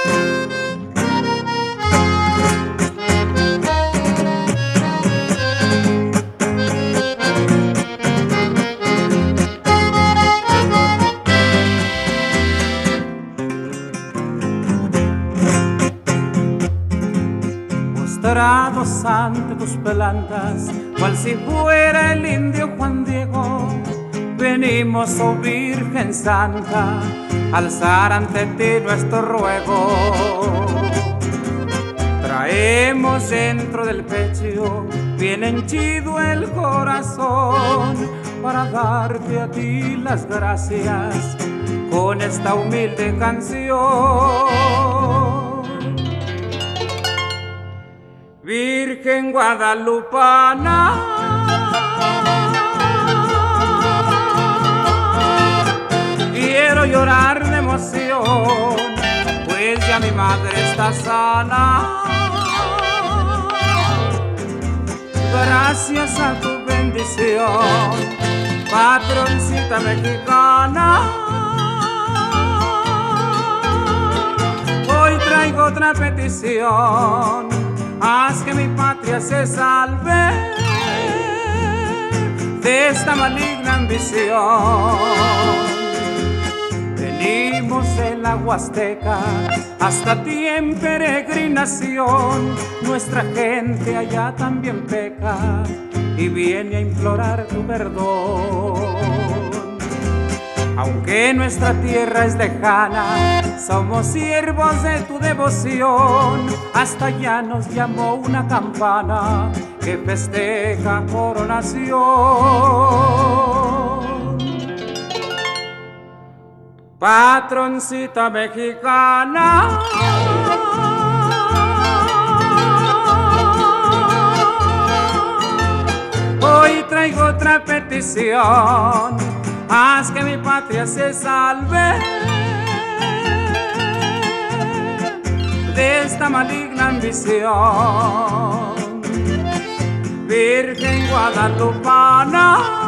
Postrados ante tus plantas, cual si fuera el indio Juan Diego, venimos, oh Virgen Santa, alzar ante ti nuestro ruego. Traemos dentro del pecho bien henchido el corazón para darte a ti las gracias con esta humilde canción. Virgen guadalupana, quiero llorar de emoción, pues ya mi madre está sana. Gracias a tu bendición, patroncita mexicana, hoy traigo otra petición. Haz que mi patria se salve de esta maligna ambición. Venimos de la Huasteca hasta ti en peregrinación. Nuestra gente allá también peca y viene a implorar tu perdón. Aunque nuestra tierra es lejana, somos siervos de tu devoción. Hasta allá nos llamó una campana que festeja coronación. Patroncita mexicana, hoy traigo otra petición. Haz que mi patria se salve de esta maligna ambición. Virgen guadalupana,